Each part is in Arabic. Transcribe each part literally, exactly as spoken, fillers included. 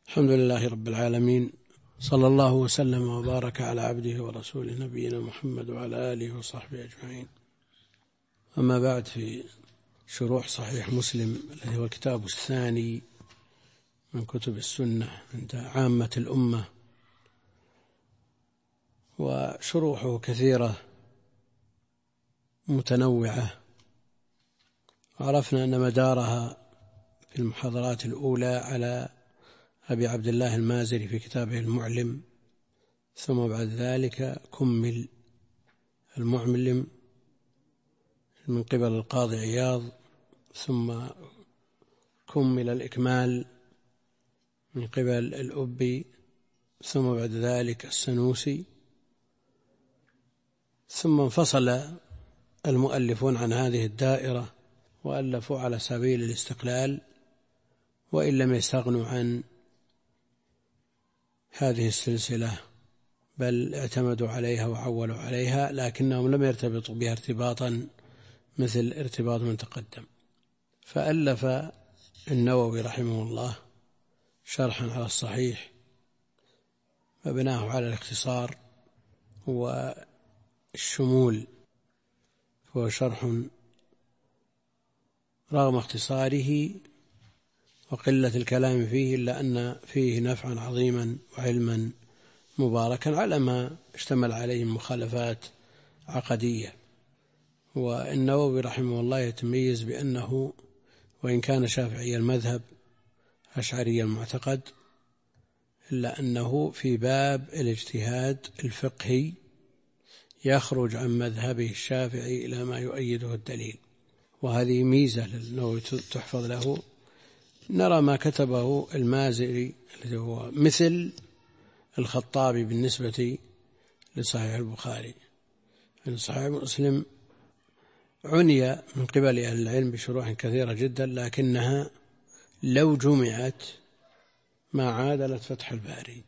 الحمد لله رب العالمين، صلى الله وسلم وبارك على عبده ورسوله نبينا محمد وعلى آله وصحبه أجمعين. أما بعد، في شروح صحيح مسلم الذي هو الكتاب الثاني من كتب السنة عند عامة الأمة، وشروحه كثيرة متنوعة، عرفنا أن مدارها في المحاضرات الأولى على أبي عبد الله المازري في كتابه المعلم، ثم بعد ذلك كمل المعلم من قبل القاضي عياض، ثم كمل الإكمال من قبل الأبي، ثم بعد ذلك السنوسي، ثم انفصل المؤلفون عن هذه الدائرة وألفوا على سبيل الاستقلال، وإن لم يستغنوا عن هذه السلسلة بل اعتمدوا عليها وعولوا عليها، لكنهم لم يرتبطوا بها ارتباطا مثل ارتباط من تقدم. فألف النووي رحمه الله شرحا على الصحيح مبناه على الاختصار والشمول، هو شرح رغم اختصاره وقلة الكلام فيه إلا أن فيه نفعا عظيما وعلما مباركا على ما اشتمل عليه مخالفات عقدية. والنووي رحمه الله يتميز بأنه وإن كان شافعي المذهب أشعري المعتقد، إلا أنه في باب الاجتهاد الفقهي يخرج عن مذهبه الشافعي إلى ما يؤيده الدليل، وهذه ميزة للنووي تحفظ له. نرى ما كتبه المازري الذي هو مثل الخطابي بالنسبة لصحيح البخاري. في صحيح مسلم عني من قبل أهل العلم بشروح كثيرة جدا، لكنها لو جمعت ما عادلت فتح الباري،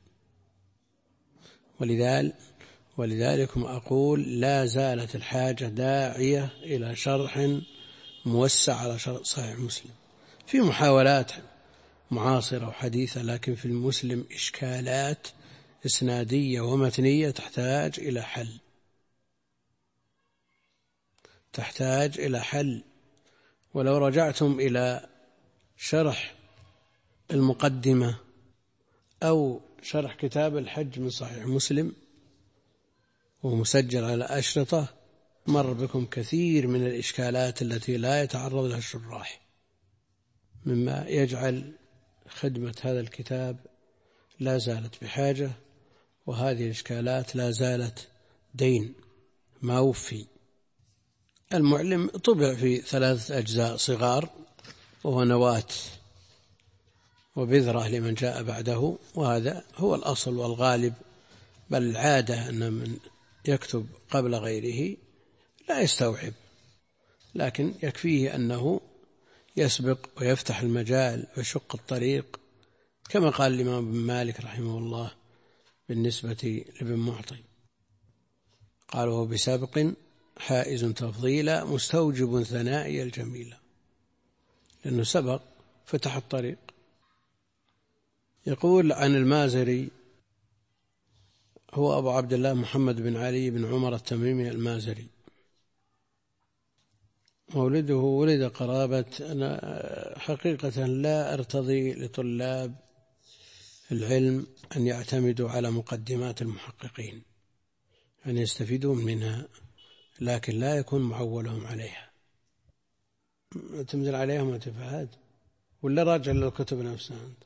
ولذلك ولذلك أقول لا زالت الحاجة داعية إلى شرح موسع على صحيح مسلم. في محاولات معاصرة وحديثة، لكن في المسلم إشكالات إسنادية ومتنية تحتاج إلى حل تحتاج إلى حل ولو رجعتم إلى شرح المقدمة أو شرح كتاب الحج من صحيح مسلم ومسجل على أشرطة، مر بكم كثير من الإشكالات التي لا يتعرض لها الشراح، مما يجعل خدمة هذا الكتاب لا زالت بحاجة، وهذه الإشكالات لا زالت دين ما وفي. المعلم طبع في ثلاثة أجزاء صغار، وهو نواة وبذرة لمن جاء بعده، وهذا هو الأصل والغالب، بل العادة أن من يكتب قبل غيره لا يستوعب، لكن يكفيه أنه يسبق ويفتح المجال ويشق الطريق، كما قال الإمام ابن مالك رحمه الله بالنسبة لابن معطي، قال: وهو بسابق حائز تفضيلا مستوجب ثنائي الجميلة، لأنه سبق فتح الطريق. يقول عن المازري: هو أبو عبد الله محمد بن علي بن عمر التميمي المازري، مولده ولد قرابة، أنا حقيقة لا أرتضي لطلاب العلم أن يعتمدوا على مقدمات المحققين، أن يستفيدوا منها لكن لا يكون معولهم عليها. تمزل عليهم وتفهد ولا راجع للكتب نفسها أنت؟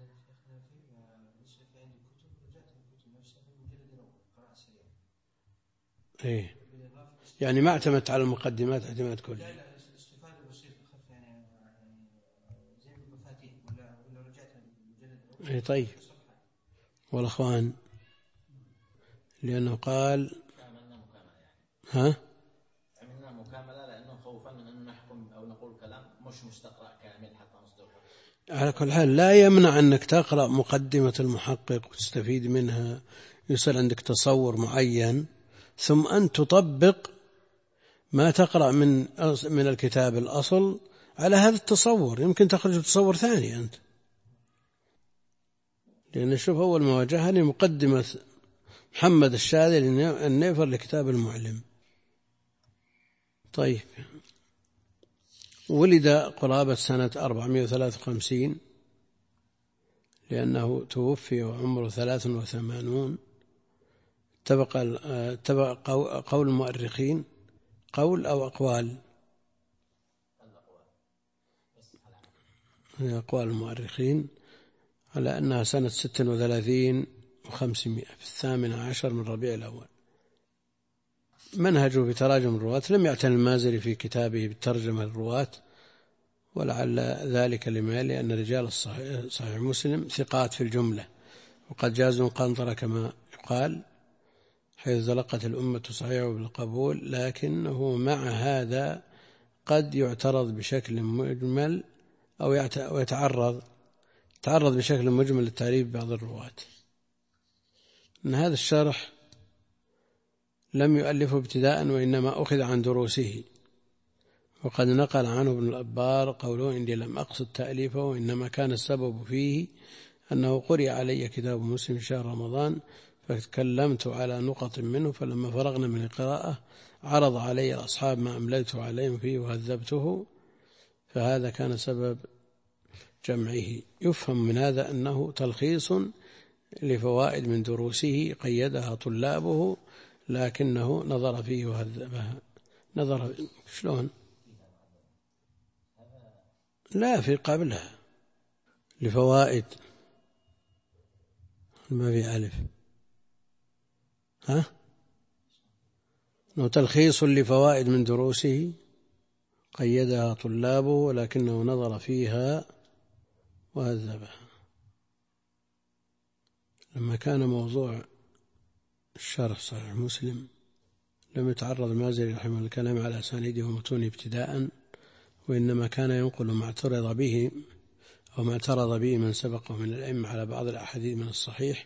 إيه، يعني ما اعتمدت على المقدمات اعتماد كلي. لا لا الاستفادة بسيطة خف، يعني زي المفاتيح ولا ولا رجعت المجلد. إيه طيب، والأخوان لأنه قال عملنا مكاملة، يعني ها عملنا مكاملة لأنه خوفا من أن نحكم أو نقول كلام مش مستقرأ كامل حتى نصدره. على كل حال لا يمنع أنك تقرأ مقدمة المحقق وتستفيد منها، يصير عندك تصور معين، ثم أن تطبق ما تقرأ من من الكتاب الأصل على هذا التصور، يمكن تخرج بتصور ثاني أنت. لأن نشوف أول ما واجهني مقدمة محمد الشاذلي النيفر لكتاب المعلم. طيب، ولد قرابة سنة أربعمائة وثلاثة وخمسين لأنه توفي وعمره ثلاث وثمانون. اتفق قول المؤرخين، قول أو أقوال، أقوال المؤرخين على أنها سنة ست وثلاثين وخمسمائة في الثامن عشر من ربيع الأول. منهجه في تراجم الرواة لم يعتني المازري في كتابه بالترجمة الرواة، ولعل ذلك لما لأن رجال الصحيح صحيح مسلم ثقات في الجملة، وقد جازوا قنطرة كما يقال، حيث تلقت الأمة صحيحه بالقبول، لكنه مع هذا قد يعترض بشكل مجمل أو يتعرض تعرض بشكل مجمل للتعريف ببعض الرواة. أن هذا الشرح لم يؤلفه ابتداء، وإنما أخذ عن دروسه، وقد نقل عنه ابن الأبار قوله: إني لم أقصد تأليفه، وإنما كان السبب فيه أنه قرئ علي كتاب مسلم في شهر رمضان، فتكلمت على نقط منه، فلما فرغنا من القراءة عرض علي الأصحاب ما أمليت عليهم فيه وهذبته، فهذا كان سبب جمعه. يفهم من هذا أنه تلخيص لفوائد من دروسه قيدها طلابه، لكنه نظر فيه وهذبها. نظر شلون؟ لا، في قبلها لفوائد، ما في ألف، ها؟ تلخيص لفوائد من دروسه قيدها طلابه، ولكنه نظر فيها وهذبها. لما كان موضوع الشرح صحيح مسلم لم يتعرض المازري رحمه الله الكلام على أسانيده ومتونه ابتداء، وإنما كان ينقل ما اعترض به أو ما اعترض به من سبقه من الأئمة على بعض الأحاديث من الصحيح،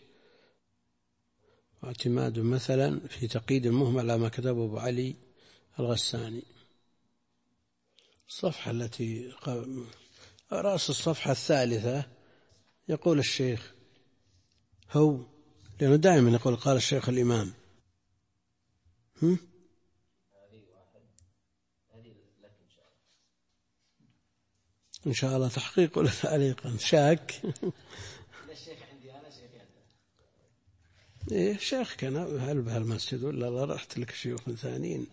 واعتماد مثلا في تقييد المهمل على ما كتبه أبو علي الغساني. الصفحة التي رأس الصفحة الثالثة يقول الشيخ هو، لأنه دائما يقول قال الشيخ الإمام. هم؟ إن شاء الله تحقيق ولا تعليقا؟ شاك. الشيخ عندي أنا شيخ عنده. إيه شيخ كان هل بهالمسجد ولا لا رحت لك شيوخ ثانيين؟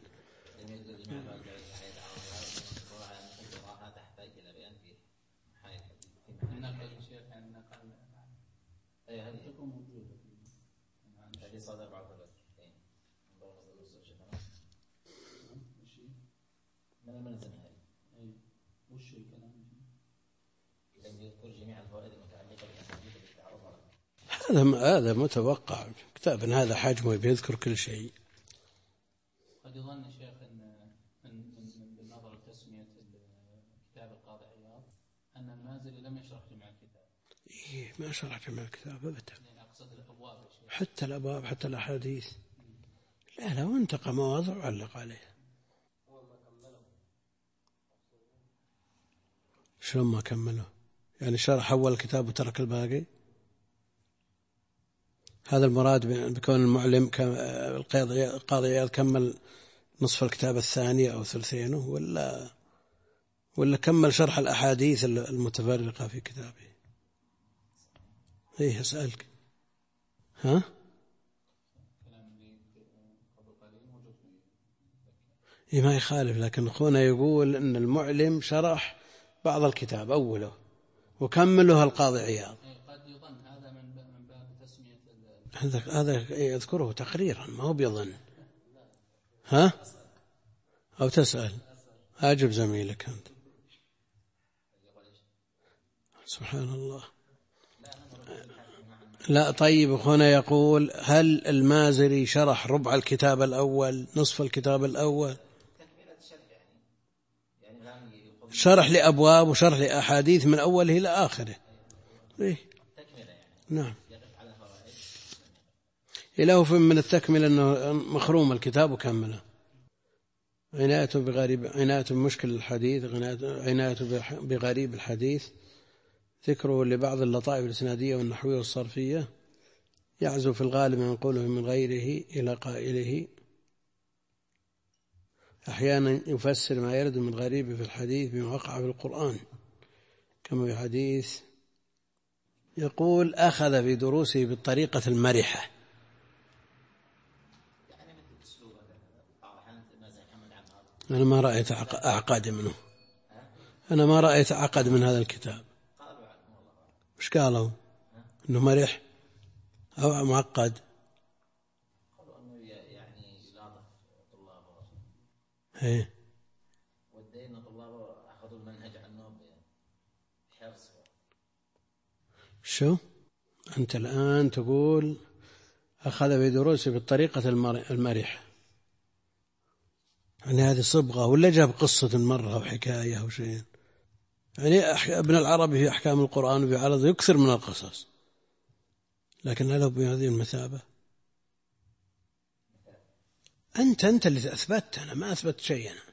هذا هذا متوقع، كتاب هذا حجمه بيذكر كل شيء. قد يظن الشيخ ان من بالنظر لتسميه كتاب القاضي عياض ان المازري لم يشرح جميع الكتاب. إيه ما شرح جميع الكتاب أبدا، اقصد الابواب حتى الابواب حتى الاحاديث. لا لا، وانتقى مواضع وعلق عليها. شلون ما كمله؟ يعني شرح أول الكتاب وترك الباقي؟ هذا المراد بكون المعلم القاضي عياض كمل نصف الكتاب الثاني أو ثلثينه، ولا ولا كمل شرح الأحاديث المتفرقة في كتابه؟ إيه أسألك، ها؟ إيه ما يخالف، لكن أخونا يقول أن المعلم شرح بعض الكتاب أوله وكمله القاضي عياض. قد يظن هذا من باب تسمية هذا هذا يذكره تقريرا، ما هو بيظن. ها؟ أو تسأل، أجب زميلك أنت. سبحان الله. لا طيب، أخونا يقول هل المازري شرح ربع الكتاب الأول، نصف الكتاب الأول؟ شرح لأبواب وشرح لأحاديث من أوله إلى آخره. إيه؟ نعم. إله فهم من التكمل أنه مخروم الكتاب وكمله. عناية بغريب، عناية بمشكل الحديث، عناية بغريب الحديث، ذكره لبعض اللطائف الإسنادية والنحوية والصرفية يعزو في الغالب من قوله من غيره إلى قائله. أحيانا يفسر ما يرد من غريب في الحديث بما وقع في القرآن، كما في حديث يقول أخذ في دروسه بالطريقة المرحة. أنا ما رأيت أعقد منه، أنا ما رأيت أعقد من هذا الكتاب. وش قالوا؟ إنه مرح أو معقد؟ قالوا أنه يعني يلاطف طلابه. إيه. ودي أن طلابه أخذوا المنهج عنه بحرص. شو؟ أنت الآن تقول أخذ بدروسه بالطريقة المرحة، يعني هذه صبغة ولا جاب قصة مرة أو حكاية أو شيء؟ يعني ابن العربي في أحكام القرآن وبعرضه يكثر من القصص، لكن هل هو بهذه المثابة؟ أنت أنت اللي أثبتت، أنا ما أثبت شيء. أنا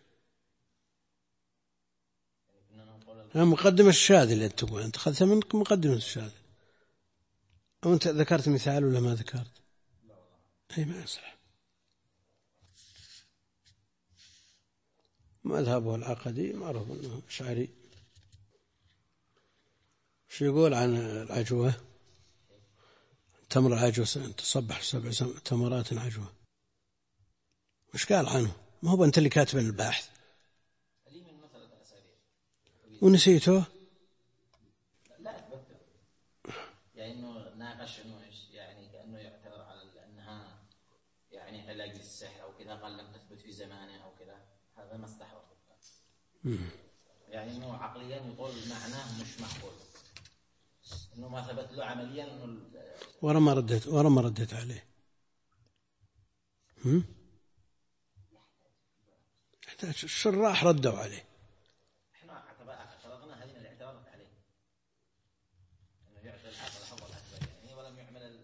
أنا مقدمة الشاذلي اللي تقول أنت أخذتها من مقدمة الشاذلي، أو أنت ذكرت مثال ولا ما ذكرت؟ أي ما يصلح. مذهبه العقدي معروف أنه أشعري. شو يقول عن العجوة؟ تمر العجوة تصبح سبع تمرات عجوة، وش قال عنه؟ ما هو أنت اللي كاتب الباحث ونسيته؟ لا أثبته، يعني إنه ناقش إنه يعني كأنه يعتبر على أنها يعني علاج للسحر أو كذا، قال لم تثبت في زمانه أو كذا، هذا ما استحوذ. يعني إنه عقليا يقول معناه مش مقبول، إنه ما ثبت له عمليا إنه ورا ما ردت ورا ما ردت عليه. هم؟ الشراح ردوا عليه. إحنا اعترضنا هذه اللي اعترضت عليه، إنه يعطي العقل حظ الأكبر يعني ولم يعمل ال...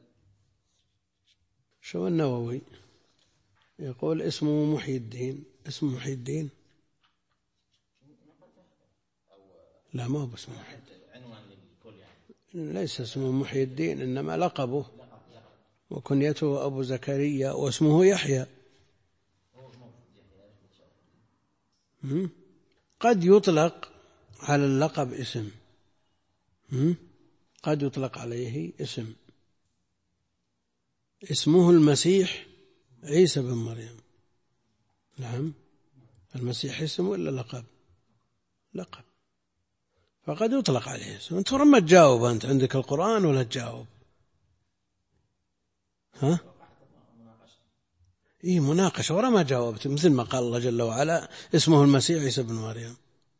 شو النووي يقول اسمه محي الدين، اسمه محي الدين. لا ما هو باسمه محي الدين، ليس اسمه محي الدين إنما لقبه وكنيته أبو زكريا واسمه يحيى. قد يطلق على اللقب اسم، قد يطلق عليه اسم. اسمه المسيح عيسى بن مريم. نعم، المسيح اسم ولا لقب؟ لقب، فقد يطلق عليه اسم. أنت ما تجاوب، أنت عندك القرآن ولا تجاوب؟ ها؟ إيه مناقشة ورا ما جاوبت، مثل ما قال الله جل وعلا اسمه المسيح عيسى بن مريم.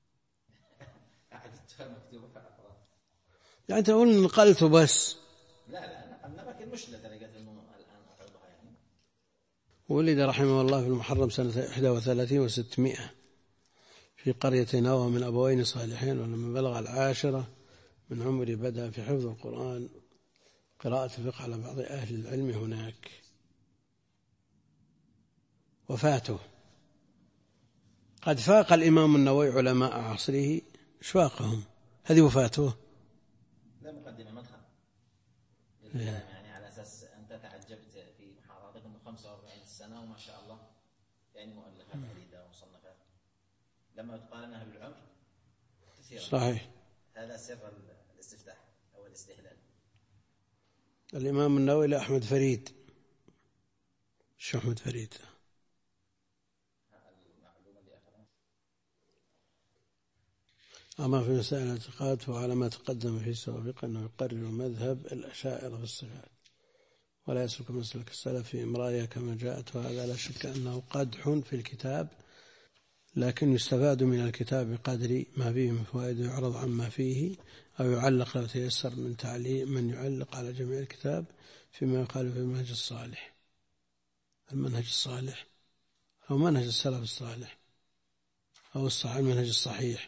يعني تقول نقلته بس. لا لا أنا لكن مشكلة لقيت إنه الآن أطلبها يعني. ولد رحمه الله في المحرم سنة إحدى وثلاثين وستمائة في قرية نوى من أبوين صالحين، ولما بلغ العاشرة من عمره بدأ في حفظ القرآن قراءة الفقه على بعض أهل العلم هناك. وفاته قد فاق الإمام النووي علماء عصره شواقهم. هذه وفاته. لا مقدمة مدخل للكلام يعني على أساس أنت تعجبت في محاضرتك من خمسة وأربعين سنة وما شاء الله يعني مؤلفات عديدة ومصنفات لما تقارنها بالعمر كثيرا. صحيح، هذا سر الاستفتاح أو الاستهلال. الإمام النووي لأحمد فريد. شو أحمد فريد؟ أما في مسائل الاعتقاد فعلى ما تقدم في سابقا أنه يقرر مذهب الأشاعرة في الصفات ولا يسلك مسلك السلف في إمرارها كما جاءت، وهذا لا شك أنه قدح في الكتاب، لكن يستفاد من الكتاب بقدر ما فيه من فوائد يعرض عما فيه أو يعلق لو تيسر من تعليق من يعلق على جميع الكتاب فيما يقال في المنهج الصالح. المنهج الصالح أو منهج السلف الصالح أو الصحيح، المنهج الصحيح.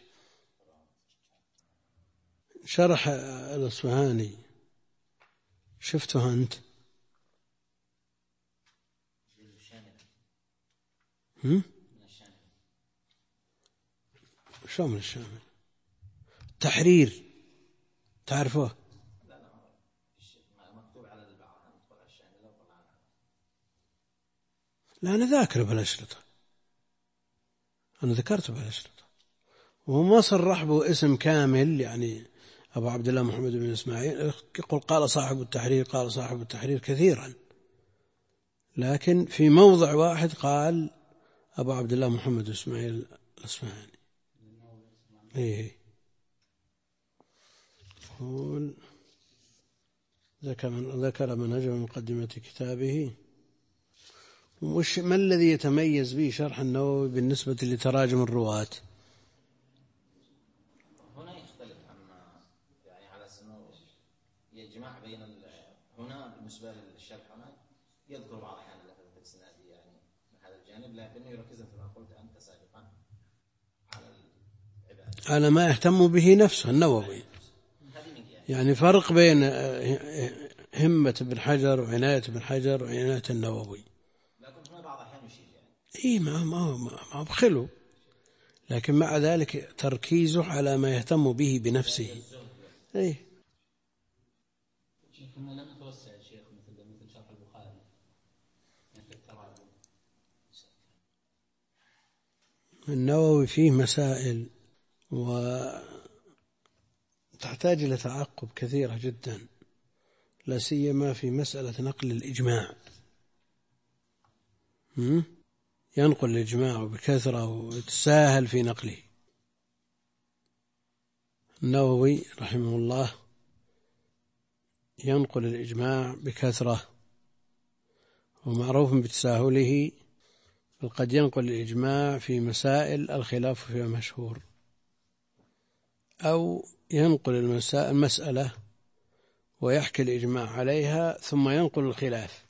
شرح الأصفهاني شفته أنت؟ هم؟ شو من الشامل؟ تحرير تعرفه؟ لا لا ما مكتوب على البعض مكتوب على الشاملة وطلع. لا أنا ذاكره بالأشرطة، أنا ذكرته بالأشرطة، وهو ما صرح به اسم كامل، يعني أبو عبد الله محمد بن إسماعيل، يقول قال صاحب التحرير قال صاحب التحرير كثيرا، لكن في موضع واحد قال أبو عبد الله محمد إسماعيل الأصفهاني. إيه يقول ذكر منهجه مقدمة كتابه. وش ما الذي يتميز به شرح النووي بالنسبة لتراجم الرواة؟ هنا يختلف عما يعني على سنو يجمع بين هنا بالنسبة للشرح هنا يذكر بعض أحيان اللفظة الإسنادية يعني من هذا الجانب، لكنه يركز كما قلت أنت سابقا على العبادة، على ما يهتم به نفسه النووي. يعني فرق بين همة ابن حجر وعناية ابن حجر وعناية النووي. لكن هنا بعض الأحيان يشير يعني إيه ما ما ما بخلو، لكن مع ذلك تركيزه على ما يهتم به بنفسه. إيه كنا لم نتوسع يا شيخ مثل مثل شرح البخاري مثل التراجم. النووي فيه مسائل وتحتاج إلى تعقب كثيرة جدا، لا سيما في مسألة نقل الإجماع. ينقل الإجماع بكثرة ويتساهل في نقله. النووي رحمه الله ينقل الإجماع بكثرة ومعروف بتساهله، بل قد ينقل الإجماع في مسائل الخلاف فيها مشهور، أو ينقل المسألة ويحكي الإجماع عليها ثم ينقل الخلاف.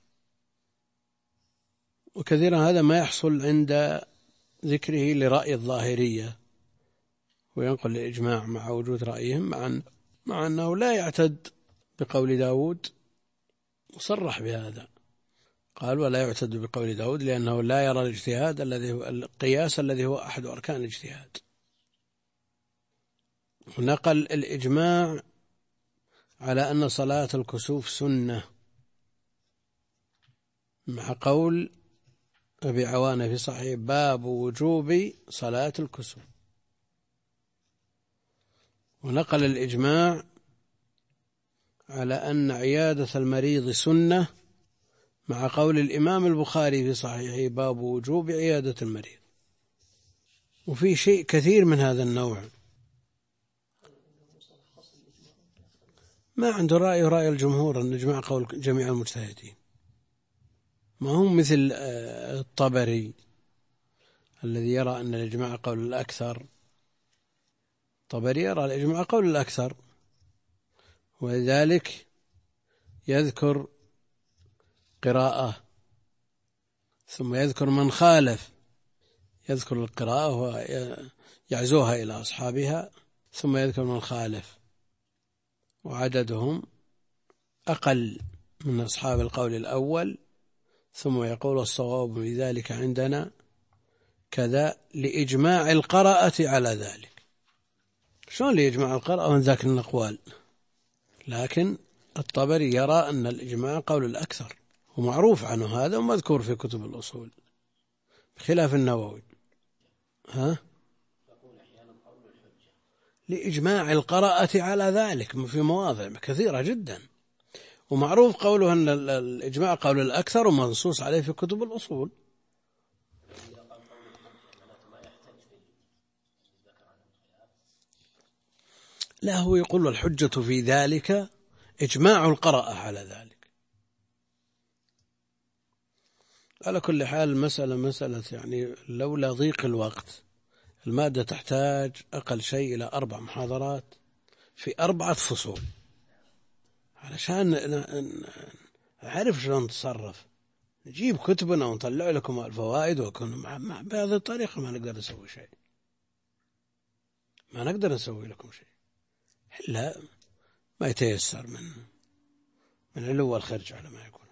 وكثيرا هذا ما يحصل عند ذكره لرأي الظاهرية، وينقل الإجماع مع وجود رأيهم، مع, مع أنه لا يعتد بقول داود، وصرح بهذا قال ولا يعتد بقول داود لأنه لا يرى الاجتهاد الذي هو القياس الذي هو أحد أركان الاجتهاد. ونقل الإجماع على أن صلاة الكسوف سنة مع قول أبي عوانة في صحيح باب وجوب صلاة الكسوف. ونقل الإجماع على أن عيادة المريض سنة مع قول الإمام البخاري في صحيحه باب وجوب عيادة المريض. وفي شيء كثير من هذا النوع ما عنده رأي رأي الجمهور أن إجماع قول جميع المجتهدين، ما هم مثل الطبري الذي يرى أن الإجماع قول الأكثر. الطبري يرى الإجماع قول الأكثر، ولذلك يذكر قراءة ثم يذكر من خالف، يذكر القراءة ويعزوها إلى أصحابها ثم يذكر من خالف، وعددهم أقل من أصحاب القول الأول، ثم يقول الصواب بذلك عندنا كذا لإجماع القراءة على ذلك. شلون لإجماع القراءة من ذاك الأقوال؟ لكن الطبري يرى أن الإجماع قول الأكثر، ومعروف عنه هذا ومذكور في كتب الأصول بخلاف النووي. ها؟ لإجماع القراءة على ذلك في مواضع كثيرة جدا، ومعروف قوله أن الإجماع قول الأكثر ومنصوص عليه في كتب الأصول. لا هو يقول الحجة في ذلك إجماع القراءة على ذلك. على كل حال المسألة مسألة يعني لولا ضيق الوقت المادة تحتاج أقل شيء إلى أربع محاضرات في أربعة فصول علشان نعرف شلون نتصرف، نجيب كتبنا ونطلع لكم الفوائد وكن مع بهذه الطريقة ما نقدر نسوي شيء، ما نقدر نسوي لكم شيء إلا ما يتيسر من من العلو والخرج على ما يكون.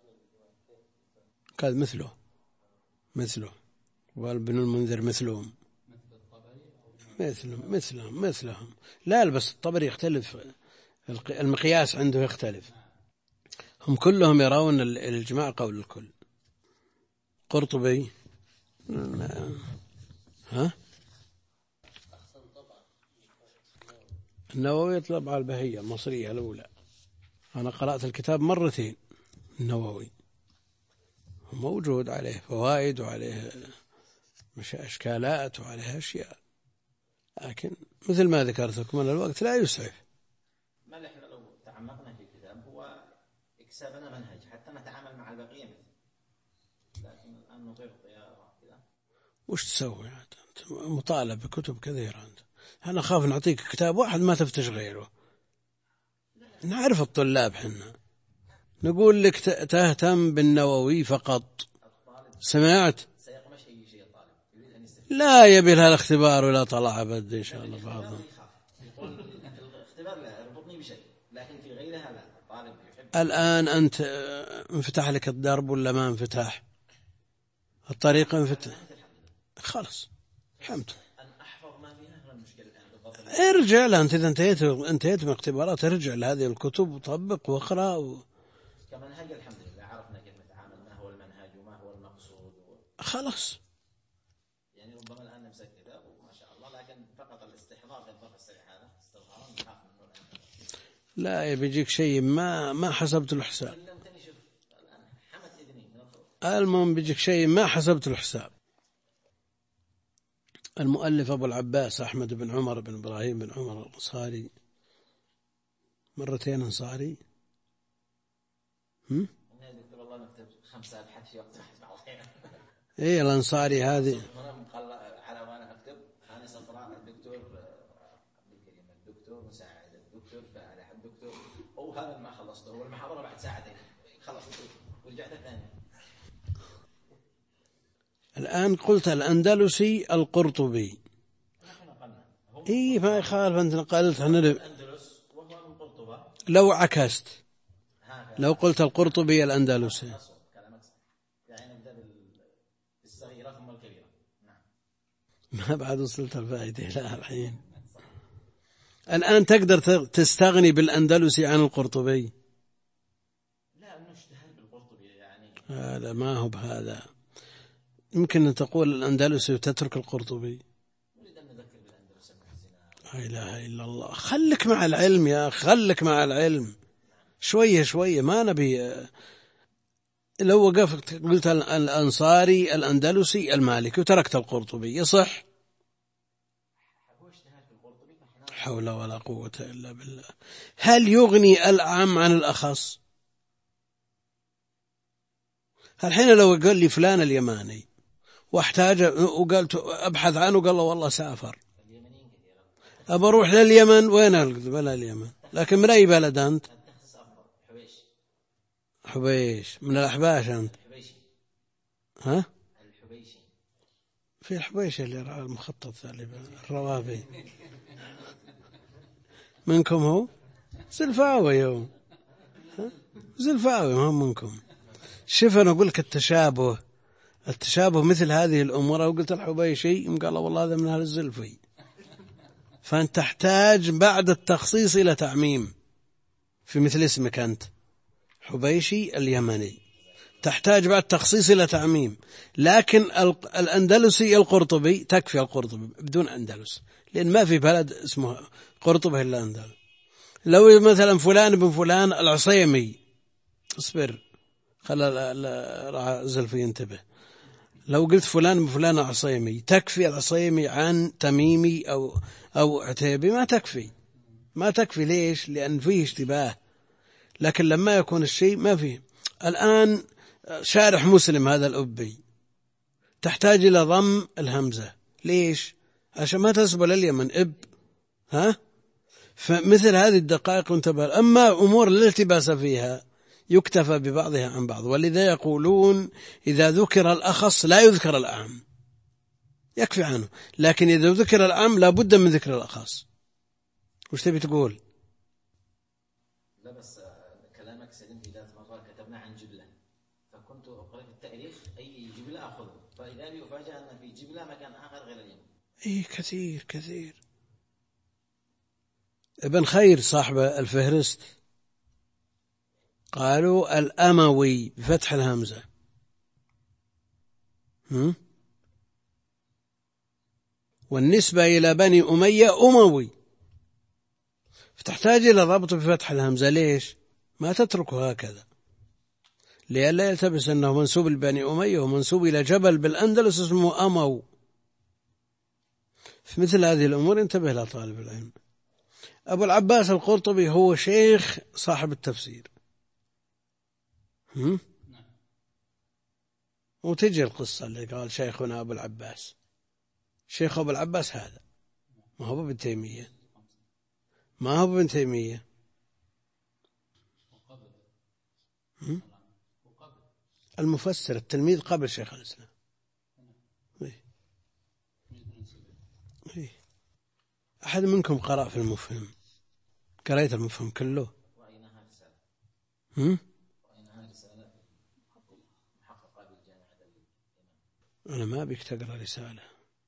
كان مثله مثله وابن المنذر مثلهم. مثلهم مثلهم مثلهم. لا بس الطبري يختلف، المقياس عنده يختلف. هم كلهم يرون الإجماع قول الكل. قرطبي ها النووي يطلب على البهية المصرية الأولى. أنا قرأت الكتاب مرتين. النووي موجود عليه فوائد وعليه مش أشكالات وعليه أشياء، لكن مثل ما ذكرت لكم أن الوقت لا يسعف. ما نحن لو تعمقنا في الكتاب هو إكسابنا منهج حتى نتعامل مع البقية مثل، لكن الآن نطير طيارة كذا. وش تسوي أنت مطالب بكتب كثيرة أنت؟ أنا أخاف نعطيك كتاب واحد ما تفتش غيره. نعرف الطلاب حنا نقول لك تهتم بالنووي فقط. سمعت؟ لا يبي لها الاختبار ولا طلع أبد إن شاء الله بعضهم. الآن أنت انفتح لك الدرب ولا ما انفتح؟ الطريق انفتح خلاص الحمد. ارجع لها أنت إذا انتهيت انتهيت من اختبارات، ارجع لهذه الكتب وطبق واقرأ و... كمنهج الحمد لله عرفنا كيف نتعامل، ما هو المنهج وما هو المقصود و... خلاص. يعني ربما الآن نمسك كتاب وما شاء الله، لكن فقط الاستحضار في الظرف السريع هذا استظهارا نخاف منه. لا بيجيك شيء ما ما حسبت له حساب. المهم بيجيك شيء ما حسبت له حساب. المؤلف أبو العباس أحمد بن عمر بن إبراهيم بن عمر الأنصاري، مرتين أنصاري. هم؟ خمسة أبحاث في وقت واحد. إيه الأنصاري هذه. على وأنا أكتب أنا صفراء الدكتور عبد الكريم الدكتور مساعد الدكتور فالح الدكتور، أو هذا ما خلصته هو المحاضرة بعد ساعتين خلصت ورجعت ثاني. الآن قلت الأندلسي القرطبي. إيه ما يخالف أنت نقلت عن الأندلس وهو من قرطبة. لو عكست لو قلت القرطبي الأندلسي ما بعد وصلت الفائدة لا الحين. الآن تقدر تستغني بالأندلسي عن القرطبي؟ لا نجتهد بالقرطبي يعني. هذا ما هو بهذا. يمكن أن تقول الأندلسي وتترك القرطبي. نريد أن نذكر بالأندلس المحسنة. لا إله إلا الله. خلك مع العلم يا أخي، خلك مع العلم شوية شوية. ما نبي لو وقفت قلت الأنصاري الأندلسي المالكي وتركت القرطبي يصح؟ حول ولا قوة إلا بالله. هل يغني الأعم عن الأخص؟ الحين لو قال لي فلان اليماني واحتاج وقلت أبحث عنه قال له والله سافر أبى أروح لليمن، وين ألقى بلا اليمن، لكن من أي بلد أنت؟ حبيش من الأحباش أنت؟ ها؟ الحبيشي. في الحبيش اللي المخطط الروابي منكم هو زلفاوي هو زلفاوي هم منكم. شوف أنا أقول لك التشابه التشابه مثل هذه الأمور. أو قلت الحبيشي قال والله هذا من أهل الزلفي، فأنت تحتاج بعد التخصيص إلى تعميم في مثل اسمك أنت حبيشي اليمني، تحتاج بعد تخصيص إلى تعميم. لكن الأندلسي القرطبي تكفي القرطبي بدون أندلس، لأن ما في بلد اسمه قرطبة إلا أندلس. لو مثلا فلان بن فلان العصيمي، اصبر خلى زلفي ينتبه، لو قلت فلان بن فلان العصيمي تكفي العصيمي عن تميمي أو أو عتيبي؟ ما تكفي ما تكفي. ليش؟ لأن فيه اشتباه. لكن لما يكون الشيء ما فيه. الآن شارح مسلم هذا الأبي تحتاج إلى ضم الهمزة. ليش؟ عشان ما تسبل اليمن إب ها. فمثل هذه الدقائق انتبه. أما أمور الالتباس فيها يكتفى ببعضها عن بعض، ولذا يقولون إذا ذكر الأخص لا يذكر الأعم، يكفي عنه. لكن إذا ذكر الأعم لا بد من ذكر الأخص. وش تبي تقول؟ لا بس كلامك سليم. في ذات مرة كتبنا عن جبلة، فكنت أقرأ في التاريخ أي جبلة أخذه، فإذا لي أفاجأ أن في جبلة مكان آخر غير اليمن. إيه كثير كثير. ابن خير صاحب الفهرست قالوا الأموي بفتح الهمزة. هم؟ والنسبة إلى بني أمية أموي، فتحتاج إلى الربط بفتح الهمزة. ليش ما تتركه هكذا؟ لئلا يلتبس أنه منسوب لبني أمية ومنسوب إلى جبل بالأندلس اسمه أمو. في مثل هذه الأمور انتبه لها طالب العلم. أبو العباس القرطبي هو شيخ صاحب التفسير. هم؟ وتجي القصة اللي قال شيخنا أبو العباس، شيخ أبو العباس هذا ما هو ابن تيمية، ما هو ابن تيمية. هم؟ المفسر التلميذ قبل شيخ الإسلام. إيه؟ إيه؟ أحد منكم قرأ في المفهم؟ قرأت المفهم كله؟ هم؟ أنا ما بيك تقرأ رسالة،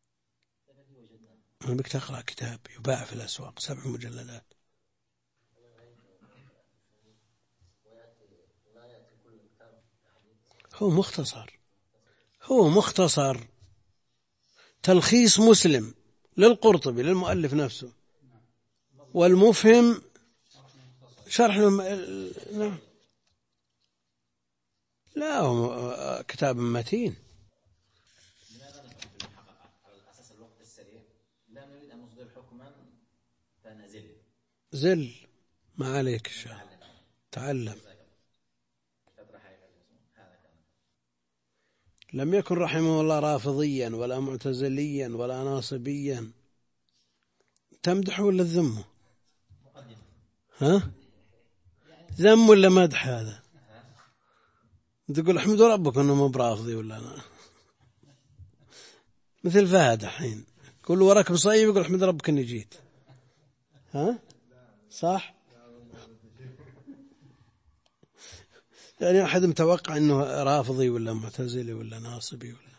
أنا بيك تقرأ كتاب يباع في الأسواق سبع مجلدات. هو مختصر، هو مختصر تلخيص مسلم للقرطبي للمؤلف نفسه، والمفهم شرح الم... نعم. لا هو كتاب متين. لماذا نفهم في المحققة على الأساس الوقت السريع؟ لا نريد أن نصدر حكما فنزل. زل ما عليك الشيء، تعلم. لم يكن رحمه الله رافضيا ولا معتزليا ولا ناصبيا. تمدح ولا تذمه؟ ها؟ ذم ولا مدح؟ هذا تقول احمد ربك انه مو برافضي ولا أنا. مثل فهد الحين كل وراك بصيب يقول احمد ربك اني جيت. ها صح؟ يعني احد متوقع انه رافضي ولا معتزلي ولا ناصبي ولا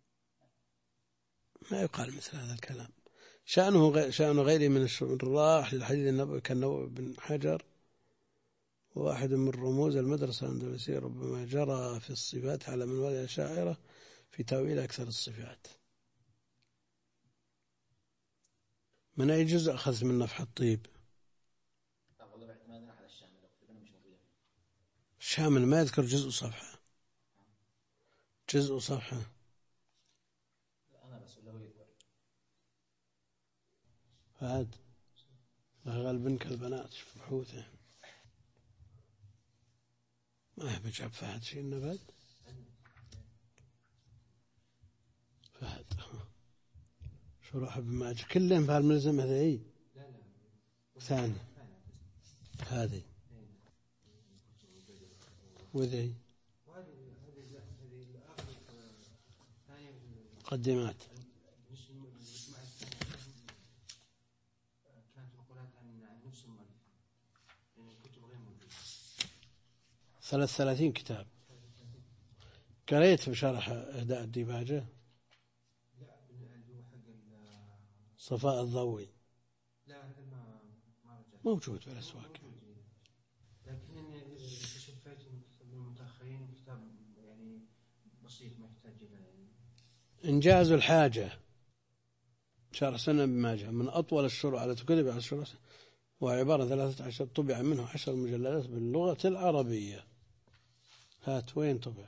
ما يقال مثل هذا الكلام. شأنه غير شأن غيره من الشراح للحديث النبوي كالنووي بن حجر، واحد من رموز المدرسة الأندلسية ربما جرى في الصفات على من وجه الأشاعرة في تأويل أكثر الصفات. من أي جزء أخذت من نفح الطيب؟ الشامل ما يذكر جزء صفحة، جزء صفحة. فهد غالبا كالبنات في بحوثه ما يحب يجعب فهد شيء النبات. فهد شروح ابن ماجه كلهم في الملزمة هذه ثاني هذه وذي مقدمات. ثلاث ثلاثين كتاب. قريت بشرح إهداء الديباجة صفاء الضوي موجود في الأسواق. لكنني شفيت المتأخرين كتاب يعني بسيط ما يحتاج إلى إنجاز الحاجة شرح سنة ابن ماجه من أطول الشروح على كتب على الشروح، وعبارة ثلاثة عشر طبع منه عشر مجلدات باللغة العربية. هات وين طبع؟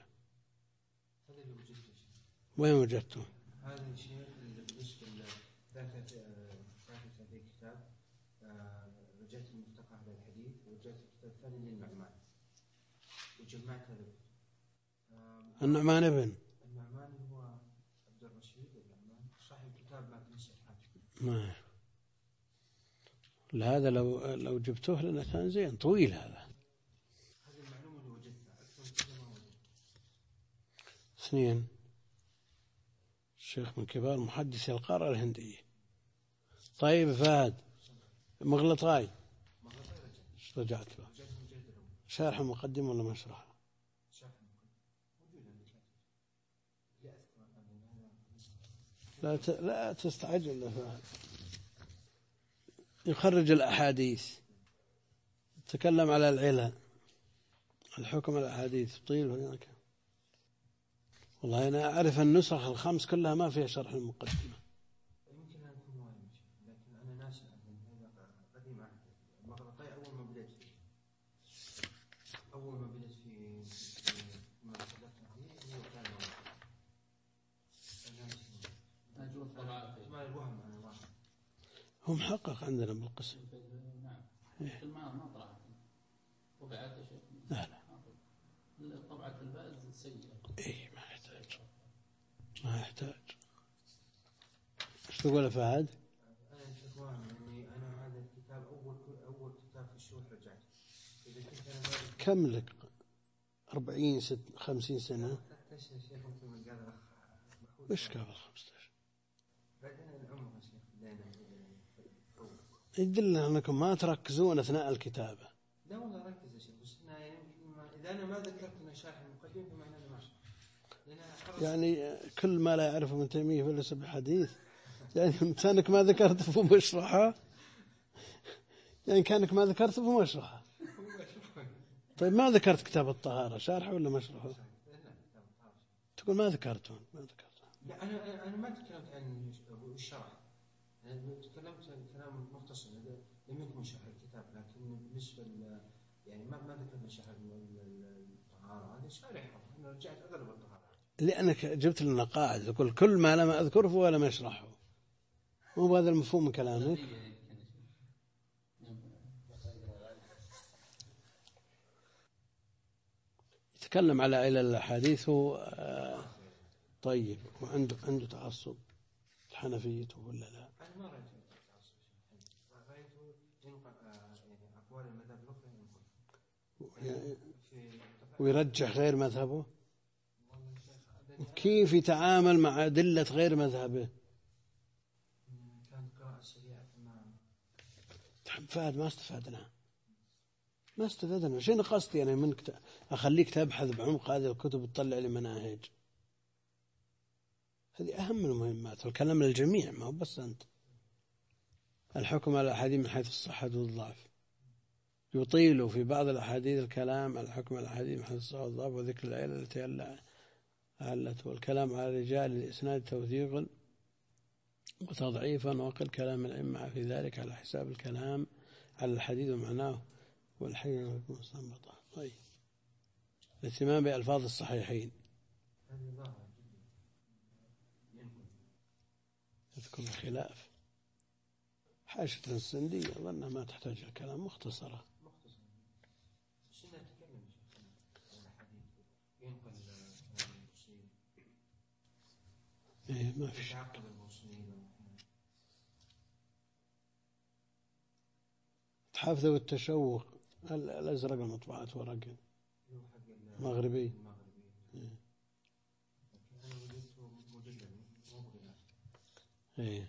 وين وجدته؟ هذا الشيء اللي بالنسبة لذاك هذا الكتاب وجدت الملتقى هذا الحديث وجدت الكتاب الثاني للنعمان وجمعت هذا. النعمان ابن النعمان هو عبد الرشيد النعمان صاحب كتاب ما تنسى ما هذا لو لو جبتوه لنا كان زين طويل. هذا هذه المعلومة اللي وجدتها أكثر من كذا ما وجدت. اثنين الشيخ من كبار محدثي القارة الهندية. طيب فهد مغلطاي ايش رجعت له؟ شارح مقدم ولا مشرح؟ لا ت... لا تستعجل يا فهد. يخرج الأحاديث، تكلم على العلل، الحكم على الأحاديث طيل هناك. والله أنا أعرف النسخ الخمس كلها ما فيها شرح المقدمة. يمكن أن يكون وايد، لكن أنا ناسي قديم عهد المغرطي أول ما بدأت فيه أول ما بدأت في ما تحدثنا فيه هو كان نجوم طبعا ما الوهم أنا واحد هو محقق عندنا بالقسم. نعم إيه. ما ما طلعت وقعت يا شيخ. لا لا طبعة البائز سيئة. إيه ما يحتاج ما يحتاج. إيش تقول يا فهد؟ أنا شكواهم إني أنا هذا الكتاب أول أول كتاب في الشروح رجعت. إذا كنت أنا ما كم لك؟ أربعين ست خمسين سنة. حتى شيخ مثل ما قال الأخ وش قبل خمسة بعدين العمر يا شيخ لنا يدل أنكم ما تركزون أثناء الكتابة. لا والله ركز يا شيخ، بس أنا يعني إذا أنا ما ذكرت أن شرح المقدمة بمعنى أنا ما يعني كل ما لا يعرفه من تيمية فليس بحديث. يعني كانك ما ذكرت في مشرحة، يعني كانك ما ذكرت في مشرحة. طيب ما ذكرت كتاب الطهارة شارحه ولا مشرحه؟ تقول ما ذكرته ما ذكرته. لا أنا أنا ما تكلمت عن الشرح، أنا تكلمت عن كلام مختصر لم يكن شرح الكتاب، لكن بالنسبة يعني ما ما ذكرنا شرح الطهارة هذا شارحه. أنا رجعت أغلب الطهارة لأنك جبت لنا قاعدة تقول كل ما لم أذكره ولا ما أشرحه. مو بهذا المفهوم من كلامك؟ يتكلم على علل الأحاديث طيب، وعنده عنده تعصب الحنفية ولا لا؟ أنا ما رأيت تعصب، رأيته ينقل يعني أقوال المذهب الأخرى ويرجح غير مذهبه. كيف يتعامل مع أدلة غير مذهبه؟ كانت قراءة سريعة ما فهد ما استفدنا ما استفدنا شيء. قصدي أنا منك أخليك تبحث بعمق هذه الكتب وتطلع لي مناهج. هذه أهم المهمات، والكلام للجميع ما هو بس أنت. الحكم على الأحاديث من حيث الصحة والضعف، يطيل في بعض الأحاديث الكلام على الحكم على الأحاديث من حيث الصحة والضعف وذكر العلل التي علت، والكلام على رجال الإسناد توثيقا وتضعيفا، وقل كلام الأئمة في ذلك على حساب الكلام على الحديث ومعناه والحين مستنبطة. طيب الاهتمام بألفاظ الصحيحين يذكر الخلاف. حاشة السندية أظنها ما تحتاج الكلام، مختصرة. إيه ما في شك. تحافظوا التشوق الأزرق المطبوعات ورق مغربي. إيه.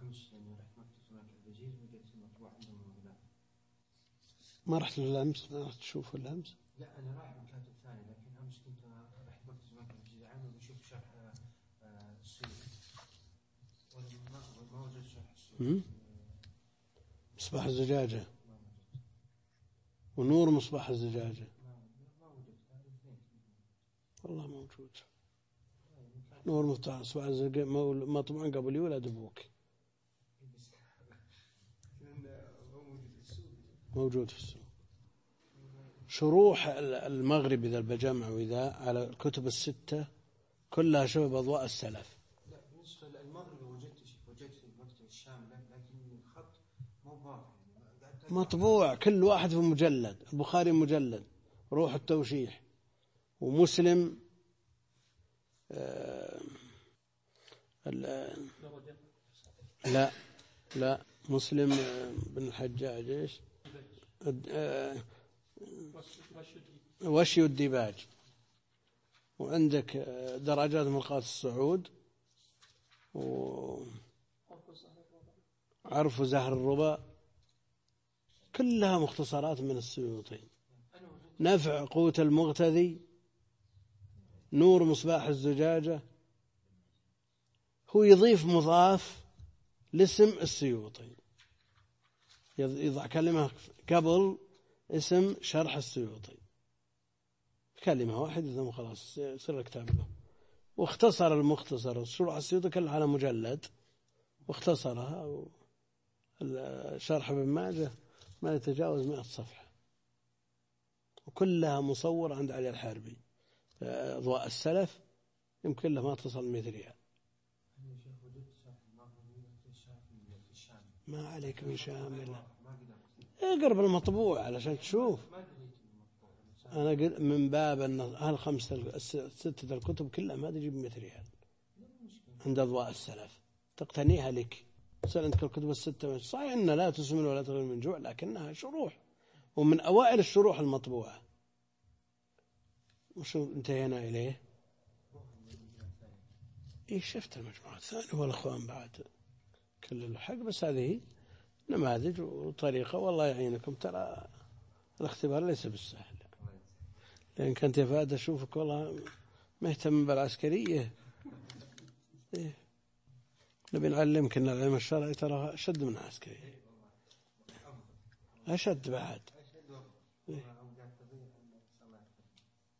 ما رحت للأمس؟ ما رحت تشوف الأمس؟ لا أنا رايح مكاتب ثاني، لكن أمس كنت رحت مكتب مكتب الجزيرة العامة بشوف شرح السوري وما ما وجدت شرح السوري. مصباح الزجاجة ونور مصباح الزجاجة ما وجدت. والله موجود. نور مصباح الزجاجة مطبوع قبل يولد أبوك. موجود في السوق. شروح المغرب إذا بجمع وإذا على الكتب الستة كلها شبه أضواء السلف. لا بالنسبة للمغرب وجدت وجدت في مكتب الشام، لكن الخط مو واضح. مطبوع كل واحد في مجلد. البخاري مجلد روح التوشيح، ومسلم آه لا لا مسلم بن الحجاج ايش وشي الديباج، وعندك درجات مرقات الصعود، وعرف زهر الربا، كلها مختصرات من السيوطي. نفع قوت المغتذي، نور مصباح الزجاجة، هو يضيف مضاف لاسم السيوطي، يضع كلمة قبل اسم شرح السيوطي، كلمة واحدة ثم خلاص يصير الكتاب له. واختصر المختصر شرح السيوطي كلها على مجلد واختصرها، شرح ابن ماجه ما يتجاوز مئة صفحة، وكلها مصورة عند علي الحاربي. أضواء السلف يمكن له ما تصل مئة ريال. ما عليك من شامل، اقرب المطبوع علشان تشوف. أنا من باب أن هالخمسة ستة الكتب كلها ما تجيب مئة ريال عند أضواء السلف، تقتنيها لك. صار عندك الكتب الستة صحيح أن لا تسمن ولا تغني من جوع، لكنها شروح ومن أوائل الشروح المطبوعة. وشو انتهينا إليه؟ إيه شفت المجموعة الثانية والأخوان بعد كل الحق، بس هذه نماذج وطريقة. والله يعينكم، ترى الاختبار ليس بالسهل، لأن كنت يا فهد أشوفك والله مهتم بالعسكرية. إيه؟ نبي نعلمك أن العلم الشرعي ترى أشد من العسكرية، أشد بعد. إيه؟